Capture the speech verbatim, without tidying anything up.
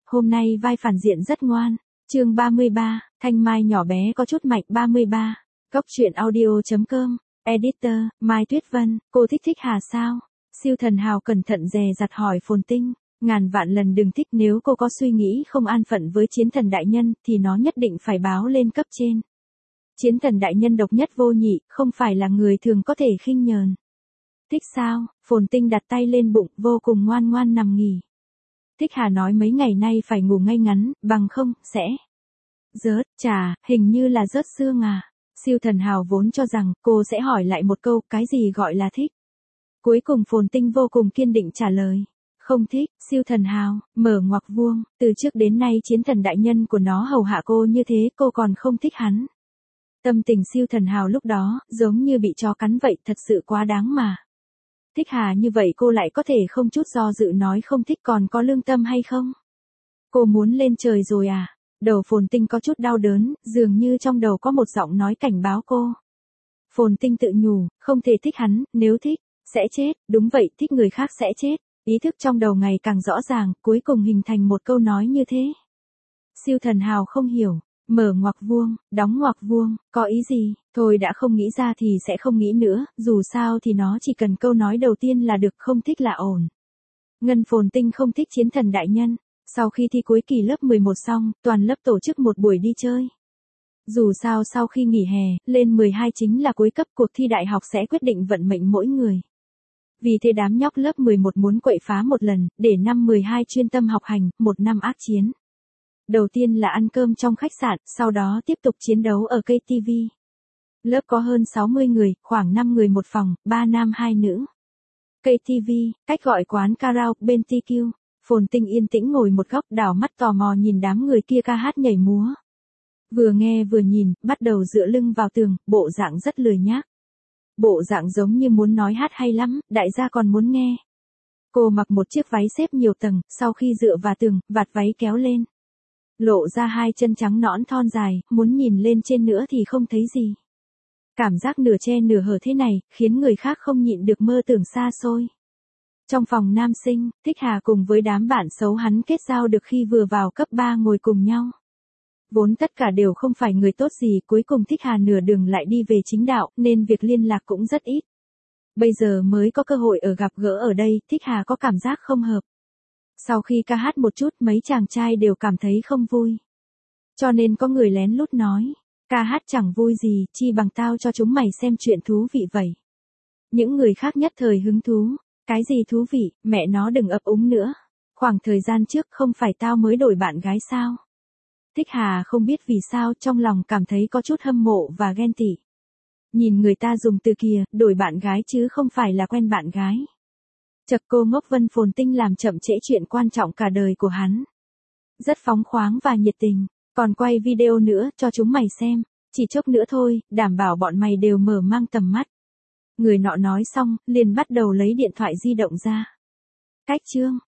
hôm nay vai phản diện rất ngoan. Chương ba mươi ba, Thanh Mai nhỏ bé có chút mạch ba mươi ba. Góc truyện audio.com, Editor, Mai Tuyết Vân, cô thích Thích Hà sao? Siêu Thần Hào cẩn thận dè dặt hỏi Phồn Tinh, ngàn vạn lần đừng thích, nếu cô có suy nghĩ không an phận với Chiến Thần đại nhân thì nó nhất định phải báo lên cấp trên. Chiến Thần đại nhân độc nhất vô nhị, không phải là người thường có thể khinh nhờn. Thích sao? Phồn Tinh đặt tay lên bụng, vô cùng ngoan ngoan nằm nghỉ. Thích Hà nói mấy ngày nay phải ngủ ngay ngắn, bằng không, sẽ rớt, chà, hình như là rớt xương à. Siêu Thần Hào vốn cho rằng cô sẽ hỏi lại một câu, cái gì gọi là thích. Cuối cùng Phồn Tinh vô cùng kiên định trả lời. Không thích. Siêu Thần Hào, mở ngoặc vuông, từ trước đến nay Chiến Thần đại nhân của nó hầu hạ cô như thế, cô còn không thích hắn. Tâm tình Siêu Thần Hào lúc đó, giống như bị chó cắn vậy, thật sự quá đáng mà. Thích Hà như vậy cô lại có thể không chút do dự nói không thích, còn có lương tâm hay không? Cô muốn lên trời rồi à? Đầu Phồn Tinh có chút đau đớn, dường như trong đầu có một giọng nói cảnh báo cô. Phồn Tinh tự nhủ, không thể thích hắn, nếu thích, sẽ chết, đúng vậy, thích người khác sẽ chết. Ý thức trong đầu ngày càng rõ ràng, cuối cùng hình thành một câu nói như thế. Siêu Thần Hào không hiểu, mở ngoặc vuông, đóng ngoặc vuông, có ý gì? Thôi đã không nghĩ ra thì sẽ không nghĩ nữa, dù sao thì nó chỉ cần câu nói đầu tiên là được, không thích là ổn. Ngân Phồn Tinh không thích Chiến Thần đại nhân. Sau khi thi cuối kỳ lớp mười một xong, toàn lớp tổ chức một buổi đi chơi. Dù sao sau khi nghỉ hè, lên mười hai chính là cuối cấp, cuộc thi đại học sẽ quyết định vận mệnh mỗi người. Vì thế đám nhóc lớp mười một muốn quậy phá một lần, để năm mười hai chuyên tâm học hành, một năm ác chiến. Đầu tiên là ăn cơm trong khách sạn, sau đó tiếp tục chiến đấu ở ca tê vê. Lớp có hơn sáu mươi người, khoảng năm người một phòng, ba nam hai nữ. ca tê vê, cách gọi quán karaoke bên tê quy. Phồn Tinh yên tĩnh ngồi một góc, đảo mắt tò mò nhìn đám người kia ca hát nhảy múa. Vừa nghe vừa nhìn, bắt đầu dựa lưng vào tường, bộ dạng rất lười nhác. Bộ dạng giống như muốn nói hát hay lắm, đại gia còn muốn nghe. Cô mặc một chiếc váy xếp nhiều tầng, sau khi dựa vào tường, vạt váy kéo lên. Lộ ra hai chân trắng nõn thon dài, muốn nhìn lên trên nữa thì không thấy gì. Cảm giác nửa che nửa hở thế này, khiến người khác không nhịn được mơ tưởng xa xôi. Trong phòng nam sinh, Thích Hà cùng với đám bạn xấu hắn kết giao được khi vừa vào cấp ba ngồi cùng nhau. Vốn tất cả đều không phải người tốt gì, cuối cùng Thích Hà nửa đường lại đi về chính đạo, nên việc liên lạc cũng rất ít. Bây giờ mới có cơ hội ở gặp gỡ ở đây, Thích Hà có cảm giác không hợp. Sau khi ca hát một chút, mấy chàng trai đều cảm thấy không vui. Cho nên có người lén lút nói, ca hát chẳng vui gì, chi bằng tao cho chúng mày xem chuyện thú vị vậy. Những người khác nhất thời hứng thú. Cái gì thú vị, mẹ nó đừng ấp úng nữa. Khoảng thời gian trước không phải tao mới đổi bạn gái sao? Thích Hà không biết vì sao trong lòng cảm thấy có chút hâm mộ và ghen tị. Nhìn người ta dùng từ kia, đổi bạn gái chứ không phải là quen bạn gái. Chật, cô ngốc Vân Phồn Tinh làm chậm trễ chuyện quan trọng cả đời của hắn. Rất phóng khoáng và nhiệt tình, còn quay video nữa cho chúng mày xem. Chỉ chốc nữa thôi, đảm bảo bọn mày đều mở mang tầm mắt. Người nọ nói xong, liền bắt đầu lấy điện thoại di động ra. Cách chương,